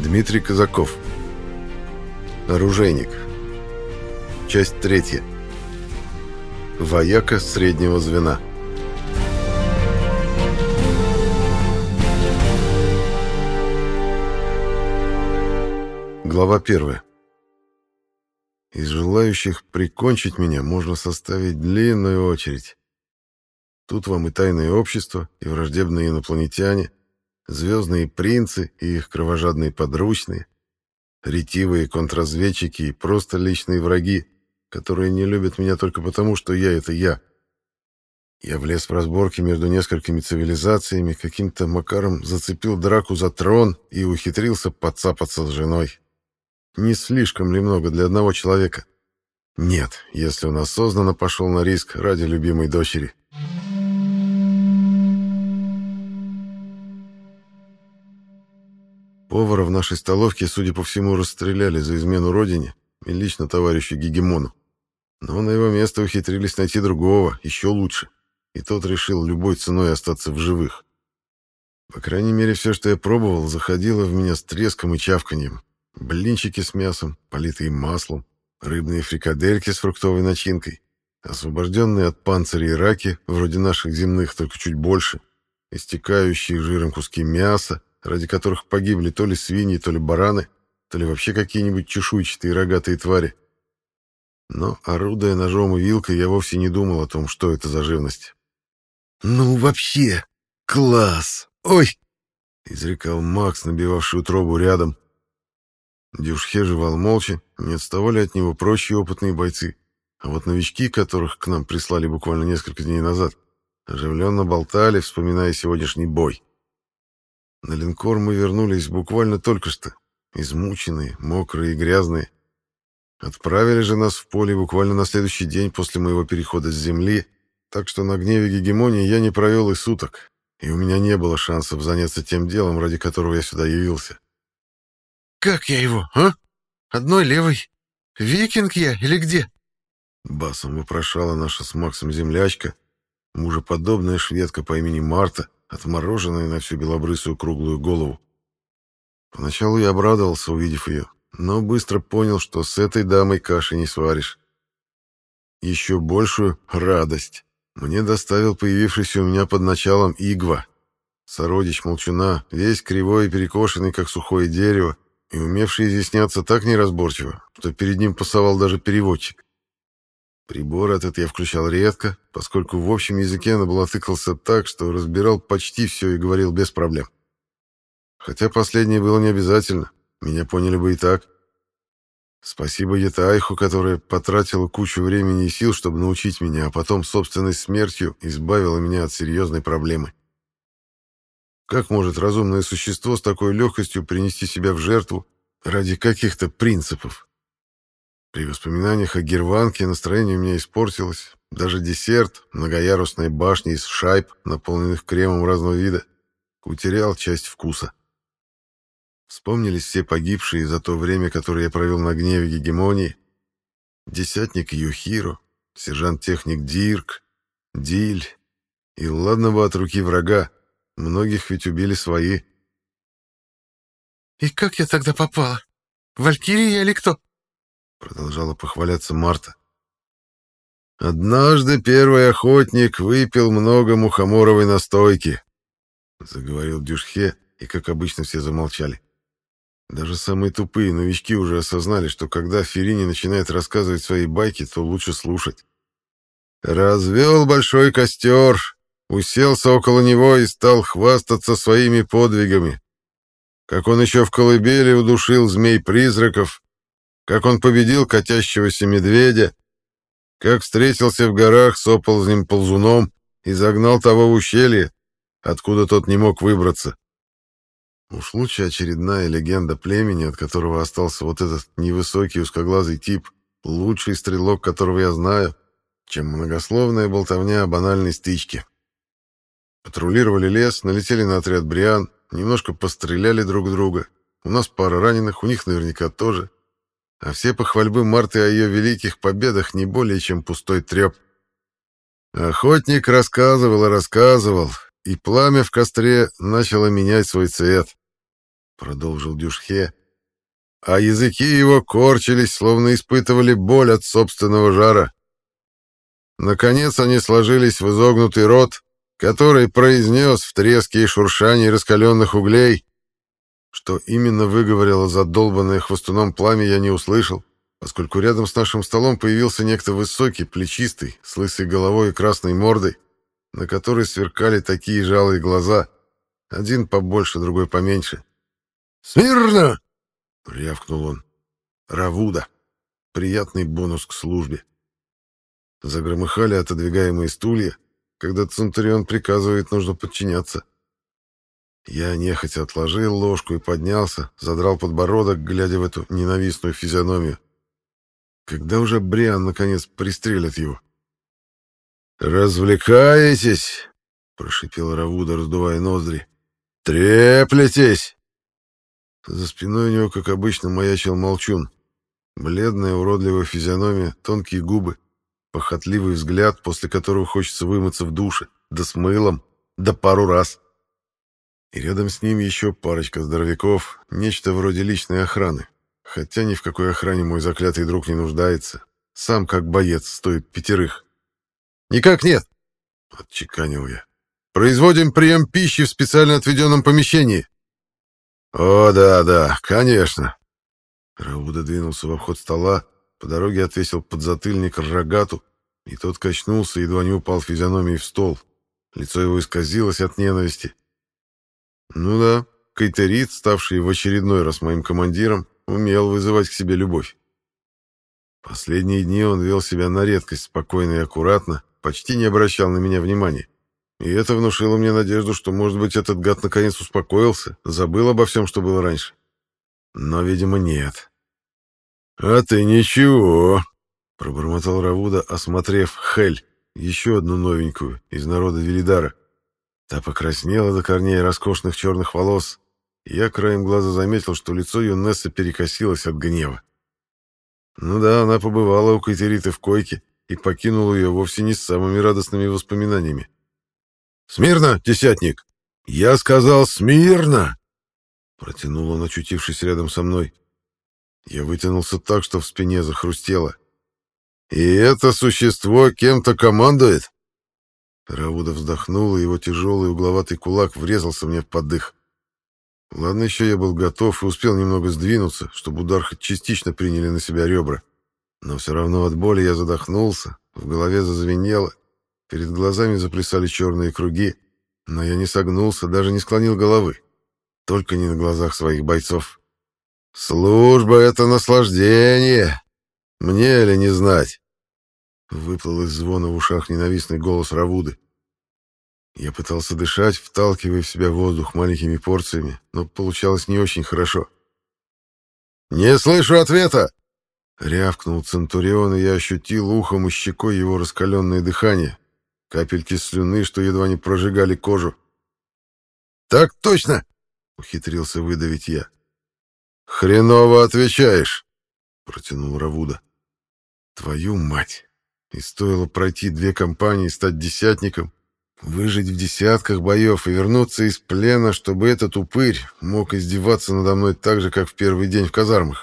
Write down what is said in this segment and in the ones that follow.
Дмитрий Казаков. Оружейник. Часть 3. Вояка среднего звена. Глава 1. Из желающих прикончить меня можно составить длинную очередь. Тут вам и тайное общество, и враждебные инопланетяне, звездные принцы и их кровожадные подручные, ретивые контрразведчики и просто личные враги, которые не любят меня только потому, что я — это я. Я влез в разборки между несколькими цивилизациями, каким-то макаром зацепил драку за трон и ухитрился подцапаться с женой. Не слишком ли много для одного человека? Нет, если он осознанно пошел на риск ради любимой дочери. Повара в нашей столовке, судя по всему, расстреляли за измену родине и лично товарищу Гегемону. Но на его место ухитрились найти другого, еще лучше, и тот решил любой ценой остаться в живых. По крайней мере, все, что я пробовал, заходило в меня с треском и чавканьем. Блинчики с мясом, политые маслом, рыбные фрикадельки с фруктовой начинкой, освобожденные от панцирей раки, вроде наших земных, только чуть больше, истекающие жиром куски мяса, ради которых погибли то ли свиньи, то ли бараны, то ли вообще какие-нибудь чешуйчатые рогатые твари. Но, орудуя ножом и вилкой, я вовсе не думал о том, что это за живность. «Ну, вообще, класс! Ой!» — изрекал Макс, набивавший утробу рядом. Дюшхе жевал молча, не отставали от него прочие опытные бойцы, а вот новички, которых к нам прислали буквально несколько дней назад, оживленно болтали, вспоминая сегодняшний бой. На линкор мы вернулись буквально только что, измученные, мокрые и грязные. Отправили же нас в поле буквально на следующий день после моего перехода с земли, так что на гневе гегемонии я не провел и суток, и у меня не было шансов заняться тем делом, ради которого я сюда явился. «Как я его, а? Одной левой? Викинг я или где?» Басом вопрошала наша с Максом землячка, мужеподобная шведка по имени Марта, отмороженная на всю белобрысую круглую голову. Поначалу я обрадовался, увидев ее, но быстро понял, что с этой дамой каши не сваришь. Еще большую радость мне доставил появившийся у меня под началом Игва, сородич молчуна, весь кривой и перекошенный, как сухое дерево, и умевший изъясняться так неразборчиво, что перед ним пасовал даже переводчик. Прибор этот я включал редко, поскольку в общем языке наблатыкался так, что разбирал почти все и говорил без проблем. Хотя последнее было не обязательно, меня поняли бы и так. Спасибо Етайху, которая потратила кучу времени и сил, чтобы научить меня, а потом собственной смертью избавила меня от серьезной проблемы. Как может разумное существо с такой легкостью принести себя в жертву ради каких-то принципов? При воспоминаниях о Герванке настроение у меня испортилось. Даже десерт, многоярусная башня из шайб, наполненных кремом разного вида, утерял часть вкуса. Вспомнились все погибшие за то время, которое я провел на гневе гегемонии. Десятник Юхиро, сержант-техник Дирк, Диль. И ладно бы от руки врага, многих ведь убили свои. «И как я тогда попала? Валькирия или кто?» Продолжала похваляться Марта. «Однажды первый охотник выпил много мухоморовой настойки», — заговорил Дюшхе, и, как обычно, все замолчали. Даже самые тупые новички уже осознали, что когда Ферини начинает рассказывать свои байки, то лучше слушать. «Развел большой костер, уселся около него и стал хвастаться своими подвигами. Как он еще в колыбели удушил змей-призраков, как он победил катящегося медведя, как встретился в горах с оползнем-ползуном и загнал того в ущелье, откуда тот не мог выбраться. Уж лучше очередная легенда племени, от которого остался вот этот невысокий узкоглазый тип, лучший стрелок, которого я знаю, чем многословная болтовня о банальной стычке. Патрулировали лес, налетели на отряд Бриан, немножко постреляли друг друга. У нас пара раненых, у них наверняка тоже. А все похвальбы Марты о ее великих победах не более чем пустой треп. Охотник рассказывал и рассказывал, и пламя в костре начало менять свой цвет. Продолжил Дюшхе, а языки его корчились, словно испытывали боль от собственного жара. Наконец они сложились в изогнутый рот, который произнес в треске и шуршании раскаленных углей. Что именно выговорило задолбанное хвостуном пламя, я не услышал, поскольку рядом с нашим столом появился некто высокий, плечистый, с лысой головой и красной мордой, на которой сверкали такие жалые глаза, один побольше, другой поменьше. «Смирно!» — рявкнул он. «Равуда. Приятный бонус к службе». Загромыхали отодвигаемые стулья. Когда Центурион приказывает, нужно подчиняться. Я нехотя отложил ложку и поднялся, задрал подбородок, глядя в эту ненавистную физиономию. Когда уже Бриан, наконец, пристрелит его? «Развлекаетесь?» — прошипел Равуда, раздувая ноздри. «Треплетесь!» За спиной у него, как обычно, маячил молчун. Бледная, уродливая физиономия, тонкие губы, похотливый взгляд, после которого хочется вымыться в душе, да с мылом, да пару раз. И рядом с ним еще парочка здоровяков, нечто вроде личной охраны. Хотя ни в какой охране мой заклятый друг не нуждается. Сам, как боец, стоит 5. «Никак нет!» — отчеканил я. «Производим прием пищи в специально отведенном помещении». «О, да, конечно». Рауда двинулся в обход стола, по дороге отвесил подзатыльник рогату, и тот качнулся, едва не упал физиономией в стол. Лицо его исказилось от ненависти. Ну да, Кайтерит, ставший в очередной раз моим командиром, умел вызывать к себе любовь. Последние дни он вел себя на редкость спокойно и аккуратно, почти не обращал на меня внимания. И это внушило мне надежду, что, может быть, этот гад наконец успокоился, забыл обо всем, что было раньше. Но, видимо, нет. «А ты ничего», — пробормотал Равуда, осмотрев Хель, еще одну новенькую, из народа Велидара. Та покраснела до корней роскошных черных волос, и я краем глаза заметил, что лицо юнессы перекосилось от гнева. Ну да, она побывала у Кайтериты в койке и покинула ее вовсе не с самыми радостными воспоминаниями. «Смирно, десятник!» «Я сказал, смирно!» Протянул он, очутившись рядом со мной. Я вытянулся так, что в спине захрустело. «И это существо кем-то командует?» Рауда вздохнул, и его тяжелый угловатый кулак врезался мне в поддых. Ладно, еще я был готов и успел немного сдвинуться, чтобы удар хоть частично приняли на себя ребра. Но все равно от боли я задохнулся, в голове зазвенело, перед глазами заплясали черные круги, но я не согнулся, даже не склонил головы. Только не на глазах своих бойцов. «Служба — это наслаждение! Мне ли не знать?» Выплыл из звона в ушах ненавистный голос Равуды. Я пытался дышать, вталкивая в себя воздух маленькими порциями, но получалось не очень хорошо. «Не слышу ответа!» — рявкнул Центурион, и я ощутил ухом и щекой его раскаленное дыхание, капельки слюны, что едва не прожигали кожу. «Так точно!» — ухитрился выдавить я. «Хреново отвечаешь!» — протянул Равуда. «Твою мать! И стоило пройти 2 кампании, стать десятником, выжить в десятках боев и вернуться из плена, чтобы этот упырь мог издеваться надо мной так же, как в первый день в казармах.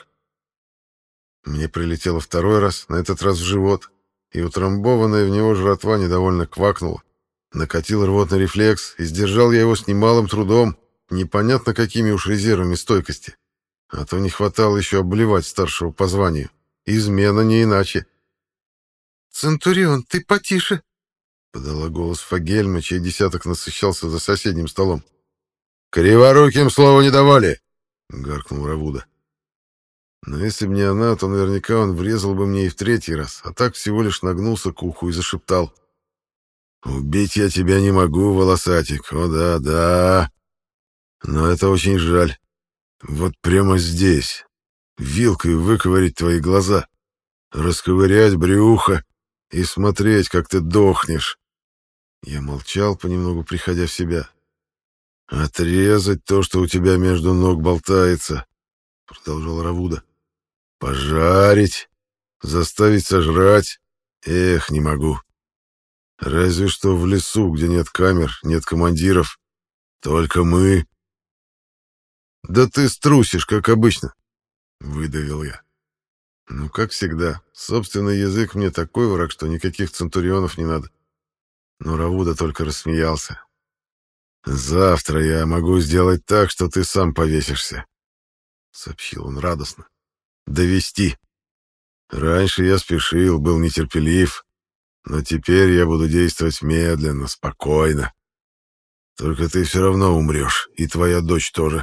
Мне прилетело 2-й раз, на этот раз в живот, и утрамбованная в него жратва недовольно квакнула. Накатил рвотный рефлекс, и сдержал я его с немалым трудом, непонятно какими уж резервами стойкости. А то не хватало еще обливать старшего по званию. Измена не иначе. «Центурион, ты потише!» — подала голос Фагельма, чей десяток насыщался за соседним столом. «Криворуким слова не давали!» — гаркнул Равуда. Но если бы не она, то наверняка он врезал бы мне и в 3-й раз, а так всего лишь нагнулся к уху и зашептал. «Убить я тебя не могу, волосатик, о да, да. Но это очень жаль. Вот прямо здесь, вилкой выковырять твои глаза, расковырять брюхо и смотреть, как ты дохнешь». Я молчал, понемногу приходя в себя. «Отрезать то, что у тебя между ног болтается», — продолжал Равуда. «Пожарить, заставить сожрать. Эх, не могу. Разве что в лесу, где нет камер, нет командиров. Только мы». «Да ты струсишь, как обычно. — выдавил я. Ну, как всегда, собственный язык мне такой враг, что никаких центурионов не надо. Но Равуда только рассмеялся. «Завтра я могу сделать так, что ты сам повесишься», — сообщил он радостно. «Довести. Раньше я спешил, был нетерпелив, но теперь я буду действовать медленно, спокойно. Только ты все равно умрешь, и твоя дочь тоже».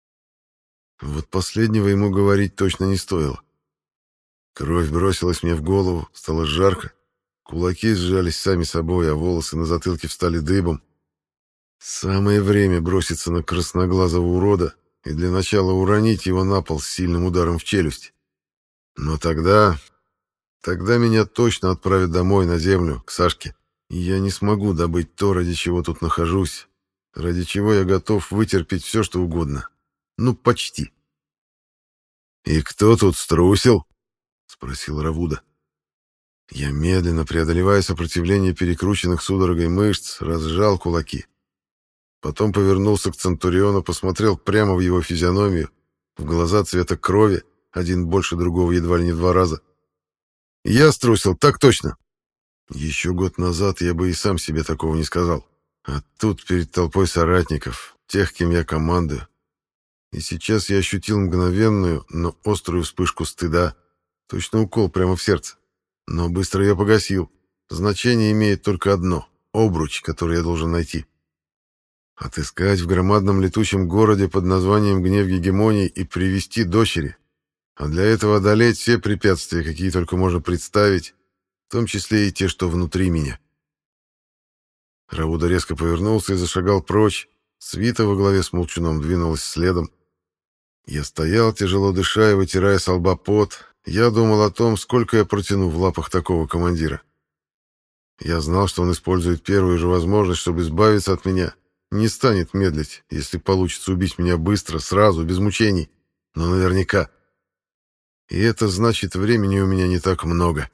Вот последнего ему говорить точно не стоило. Кровь бросилась мне в голову, стало жарко. Кулаки сжались сами собой, а волосы на затылке встали дыбом. Самое время броситься на красноглазого урода и для начала уронить его на пол с сильным ударом в челюсть. Но тогда меня точно отправят домой, на землю, к Сашке, и я не смогу добыть то, ради чего тут нахожусь, ради чего я готов вытерпеть все, что угодно. Ну, почти. «И кто тут струсил?» — спросил Равуда. Я, медленно преодолевая сопротивление перекрученных судорогой мышц, разжал кулаки. Потом повернулся к Центуриону, посмотрел прямо в его физиономию, в глаза цвета крови, один больше другого едва ли не в 2 раза. «Я струсил, так точно!» Еще год назад я бы и сам себе такого не сказал. А тут перед толпой соратников, тех, кем я командую. И сейчас я ощутил мгновенную, но острую вспышку стыда. Точно укол прямо в сердце. Но быстро ее погасил. Значение имеет только одно — обруч, который я должен найти. Отыскать в громадном летучем городе под названием Гнев Гегемонии и привести дочери. А для этого одолеть все препятствия, какие только можно представить, в том числе и те, что внутри меня. Равуда резко повернулся и зашагал прочь. Свита во главе с Молчуном двинулась следом. Я стоял, тяжело дыша и вытирая со лба пот. Я думал о том, сколько я протяну в лапах такого командира. Я знал, что он использует первую же возможность, чтобы избавиться от меня. Не станет медлить, если получится убить меня быстро, сразу, без мучений. Но наверняка. И это значит, времени у меня не так много.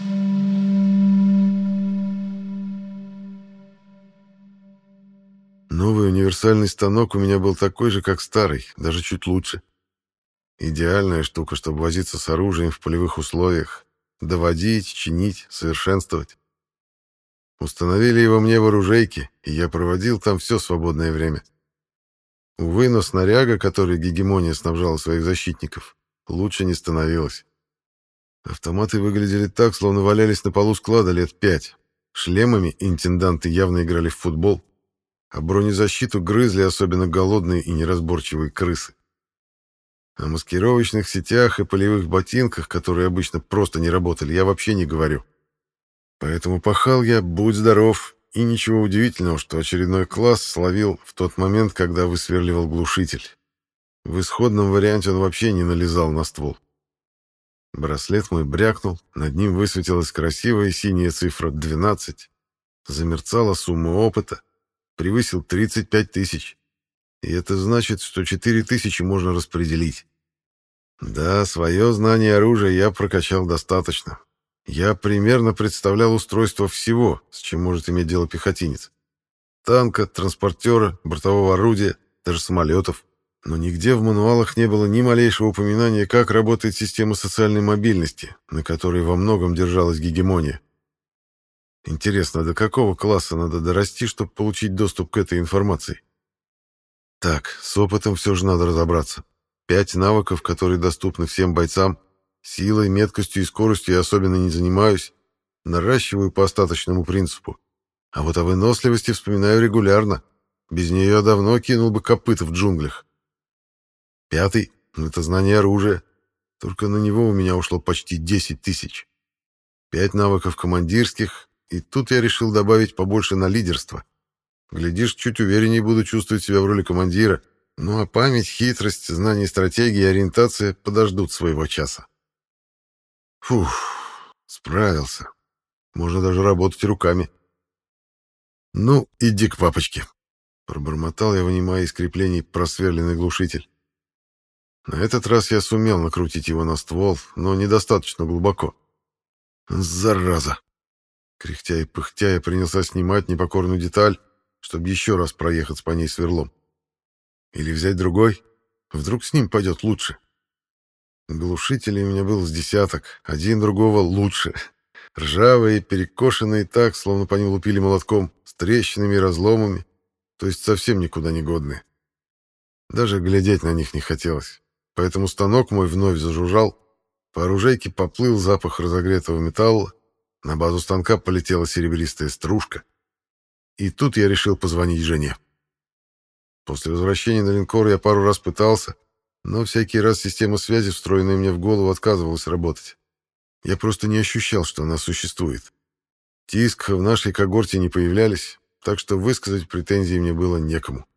Новый универсальный станок у меня был такой же, как старый, даже чуть лучше. Идеальная штука, чтобы возиться с оружием в полевых условиях, доводить, чинить, совершенствовать. Установили его мне в оружейке, и я проводил там все свободное время. Увы, но снаряга, которой Гегемония снабжала своих защитников, лучше не становилась. Автоматы выглядели так, словно валялись на полу склада лет 5. Шлемами интенданты явно играли в футбол, а бронезащиту грызли особенно голодные и неразборчивые крысы. О маскировочных сетях и полевых ботинках, которые обычно просто не работали, я вообще не говорю. Поэтому пахал я, будь здоров, и ничего удивительного, что очередной класс словил в тот момент, когда высверливал глушитель. В исходном варианте он вообще не налезал на ствол. Браслет мой брякнул, над ним высветилась красивая синяя цифра 12. Замерцала сумма опыта, превысил 35 тысяч. И это значит, что 4 тысячи можно распределить. Да, свое знание оружия я прокачал достаточно. Я примерно представлял устройство всего, с чем может иметь дело пехотинец. Танка, транспортера, бортового орудия, даже самолетов. Но нигде в мануалах не было ни малейшего упоминания, как работает система социальной мобильности, на которой во многом держалась Гегемония. Интересно, до какого класса надо дорасти, чтобы получить доступ к этой информации? Так, с опытом все же надо разобраться. 5 навыков, которые доступны всем бойцам. Силой, меткостью и скоростью я особенно не занимаюсь. Наращиваю по остаточному принципу. А вот о выносливости вспоминаю регулярно. Без нее я давно кинул бы копыта в джунглях. 5 — это знание оружия. Только на него у меня ушло почти 10 тысяч. 5 навыков командирских, и тут я решил добавить побольше на лидерство. Глядишь, чуть увереннее буду чувствовать себя в роли командира. Ну а память, хитрость, знание стратегии и ориентация подождут своего часа. Фух, справился. Можно даже работать руками. Ну, иди к папочке. Пробормотал я, вынимая из креплений просверленный глушитель. На этот раз я сумел накрутить его на ствол, но недостаточно глубоко. Зараза! Кряхтя и пыхтя я принялся снимать непокорную деталь, чтобы еще раз проехать по ней сверлом. Или взять другой. Вдруг с ним пойдет лучше. Глушителей у меня был с десяток, один другого лучше. Ржавые, перекошенные так, словно по ним лупили молотком, с трещинами и разломами, то есть совсем никуда не годные. Даже глядеть на них не хотелось. Поэтому станок мой вновь зажужжал, по оружейке поплыл запах разогретого металла, на базу станка полетела серебристая стружка. И тут я решил позвонить жене. После возвращения на линкор я пару раз пытался, но всякий раз система связи, встроенная мне в голову, отказывалась работать. Я просто не ощущал, что она существует. Тиск в нашей когорте не появлялись, так что высказать претензии мне было некому.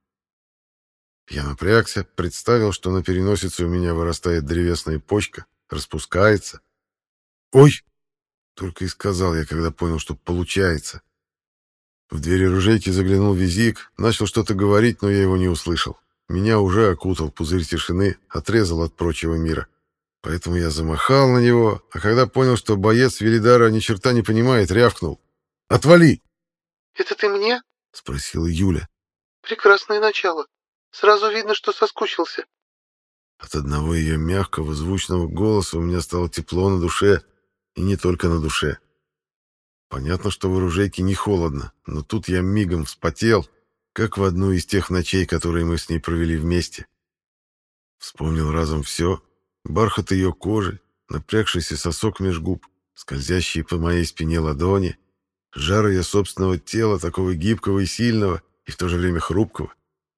Я напрягся, представил, что на переносице у меня вырастает древесная почка, распускается. «Ой!» — только и сказал я, когда понял, что получается. В дверь оружейки заглянул Визик, начал что-то говорить, но я его не услышал. Меня уже окутал пузырь тишины, отрезал от прочего мира. Поэтому я замахал на него, а когда понял, что боец Велидара ни черта не понимает, рявкнул: «Отвали!» «Это ты мне?» — спросила Юля. «Прекрасное начало. Сразу видно, что соскучился». От одного ее мягкого, звучного голоса у меня стало тепло на душе, и не только на душе. Понятно, что в оружейке не холодно, но тут я мигом вспотел, как в одну из тех ночей, которые мы с ней провели вместе. Вспомнил разом все: бархат ее кожи, напрягшийся сосок меж губ, скользящие по моей спине ладони, жар ее собственного тела, такого гибкого и сильного, и в то же время хрупкого.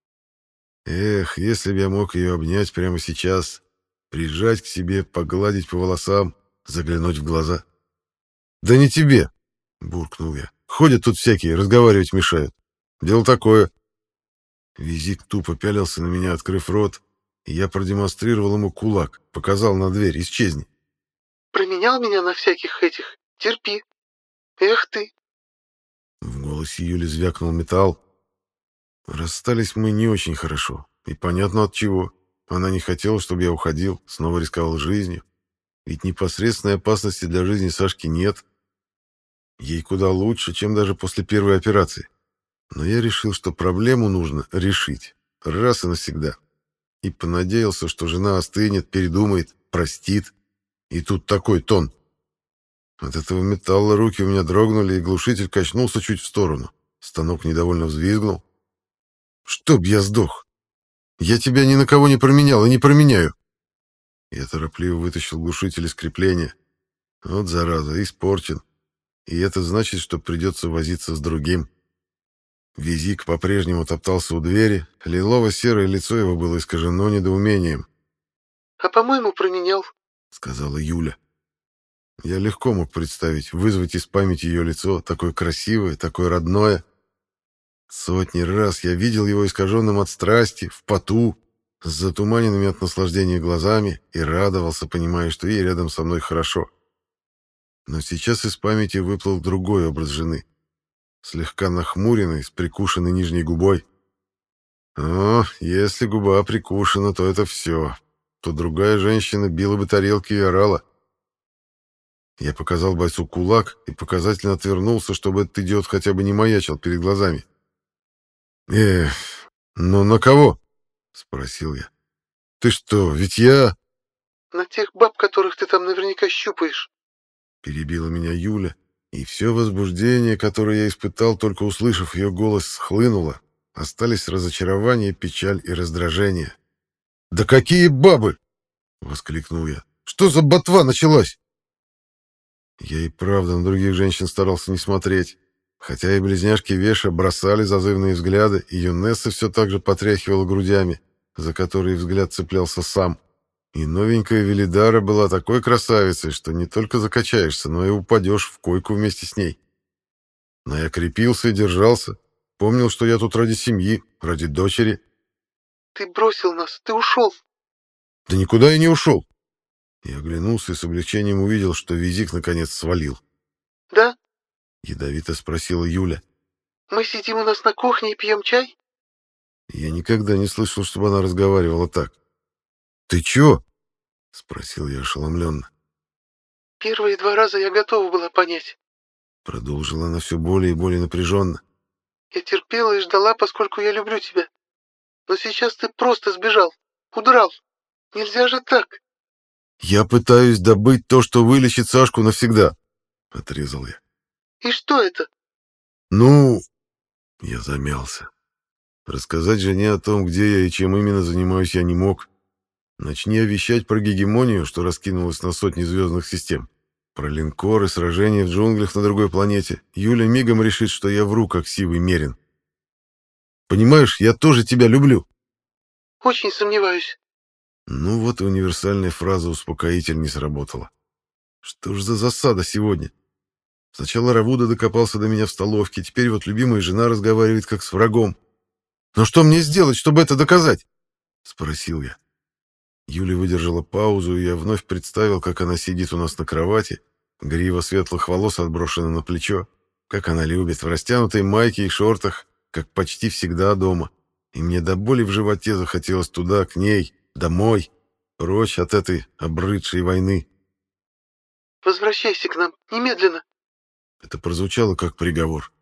Эх, если бы я мог ее обнять прямо сейчас, прижать к себе, погладить по волосам, заглянуть в глаза. «Да не тебе!» — буркнул я. «Ходят тут всякие, разговаривать мешают. Дело такое». Визик тупо пялился на меня, открыв рот, и я продемонстрировал ему кулак, показал на дверь: «Исчезни». «Променял меня на всяких этих? Терпи. Эх ты!» В голосе Юли звякнул металл. Расстались мы не очень хорошо, и понятно от чего. Она не хотела, чтобы я уходил, снова рисковал жизнью. Ведь непосредственной опасности для жизни Сашки нет. Ей куда лучше, чем даже после первой операции. Но я решил, что проблему нужно решить раз и навсегда. И понадеялся, что жена остынет, передумает, простит. И тут такой тон. От этого металла руки у меня дрогнули, и глушитель качнулся чуть в сторону. Станок недовольно взвизгнул. «Чтоб я сдох! Я тебя ни на кого не променял и не променяю!» Я торопливо вытащил глушитель из крепления. Вот зараза, испорчен. И это значит, что придется возиться с другим. Визик по-прежнему топтался у двери, лилово-серое лицо его было искажено недоумением. «А по-моему, променял», — сказала Юля. Я легко мог представить, вызвать из памяти ее лицо, такое красивое, такое родное. Сотни раз я видел его искаженным от страсти, в поту, с затуманенными от наслаждения глазами, и радовался, понимая, что ей рядом со мной хорошо. Но сейчас из памяти выплыл другой образ жены, слегка нахмуренный, с прикушенной нижней губой. О, если губа прикушена, то это все. То другая женщина била бы тарелки и орала. Я показал бойцу кулак и показательно отвернулся, чтобы этот идиот хотя бы не маячил перед глазами. «Эх, ну на кого?» — спросил я. «Ты что, ведь я...» «На тех баб, которых ты там наверняка щупаешь». Перебила меня Юля, и все возбуждение, которое я испытал, только услышав ее голос, схлынуло. Остались разочарование, печаль и раздражение. «Да какие бабы!» — воскликнул я. «Что за ботва началась?» Я и правда на других женщин старался не смотреть. Хотя и близняшки Веша бросали зазывные взгляды, и Юнесса все так же потряхивала грудями, за которые взгляд цеплялся сам. И новенькая Велидара была такой красавицей, что не только закачаешься, но и упадешь в койку вместе с ней. Но я крепился и держался. Помнил, что я тут ради семьи, ради дочери. «Ты бросил нас, ты ушел». Да никуда я не ушел. Я оглянулся и с облегчением увидел, что Визик наконец свалил. «Да? — ядовито спросила Юля. Мы сидим у нас на кухне и пьем чай?» Я никогда не слышал, чтобы она разговаривала так. «Ты чё?» — спросил я ошеломленно. «Первые 2 раза я готова была понять». Продолжила она все более и более напряженно. «Я терпела и ждала, поскольку я люблю тебя. Но сейчас ты просто сбежал, удрал. Нельзя же так». Я пытаюсь добыть то, что вылечит Сашку навсегда, — отрезал я. И что это? Ну, я замялся. Рассказать жене о том, где я и чем именно занимаюсь, я не мог. Начни я вещать про гегемонию, что раскинулась на сотни звездных систем, про линкоры, сражения в джунглях на другой планете, Юля мигом решит, что я вру, как сивый мерин. Понимаешь, я тоже тебя люблю. Очень сомневаюсь. Ну вот и универсальная фраза-успокоитель не сработала. Что ж за засада сегодня? Сначала Равуда докопался до меня в столовке, теперь вот любимая жена разговаривает как с врагом. «Но что мне сделать, чтобы это доказать?» — спросил я. Юля выдержала паузу, и я вновь представил, как она сидит у нас на кровати, грива светлых волос отброшена на плечо, как она любит в растянутой майке и шортах, как почти всегда дома. И мне до боли в животе захотелось туда, к ней, домой, прочь от этой обрыдшей войны. «Возвращайся к нам, немедленно!» Это прозвучало как приговор.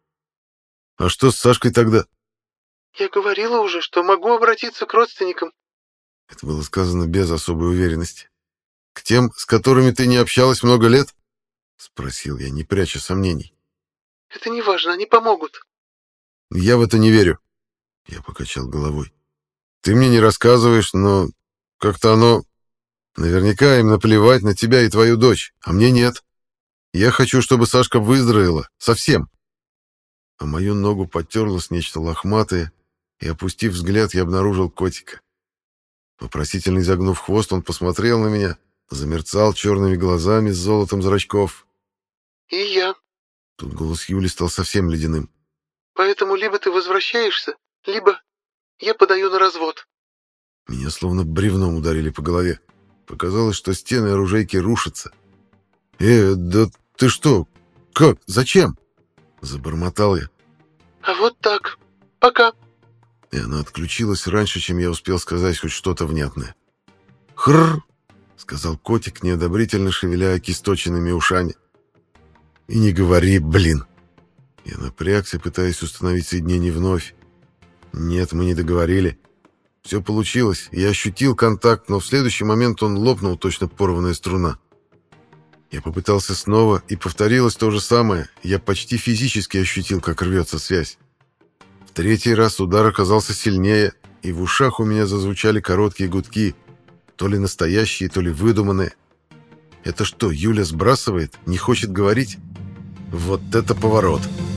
«А что с Сашкой тогда?» «Я говорила уже, что могу обратиться к родственникам». Это было сказано без особой уверенности. «К тем, с которыми ты не общалась много лет?» — спросил я, не пряча сомнений. «Это не важно, они помогут». «Я в это не верю», — я покачал головой. «Ты мне не рассказываешь, но как-то оно... Наверняка им наплевать на тебя и твою дочь, а мне нет. Я хочу, чтобы Сашка выздоровела. Совсем». А мою ногу потерлось нечто лохматое, и, опустив взгляд, я обнаружил котика. Вопросительно изогнув хвост, он посмотрел на меня, замерцал черными глазами с золотом зрачков. «И я. Тут голос Юли стал совсем ледяным. Поэтому либо ты возвращаешься, либо я подаю на развод». Меня словно бревном ударили по голове. Показалось, что стены оружейки рушатся. Да ты что? Как? Зачем?» — забормотал я. «А вот так. Пока». И она отключилась раньше, чем я успел сказать хоть что-то внятное. «Хрррр!» — сказал котик, неодобрительно шевеля окисточенными ушами. «И не говори, блин!» Я напрягся, пытаясь установить соединение вновь. Нет, мы не договорили. Все получилось, я ощутил контакт, но в следующий момент он лопнул, точно порванная струна. Я попытался снова, и повторилось то же самое. Я почти физически ощутил, как рвется связь. В третий раз удар оказался сильнее, и в ушах у меня зазвучали короткие гудки, то ли настоящие, то ли выдуманные. Это что, Юля сбрасывает? Не хочет говорить? Вот это поворот!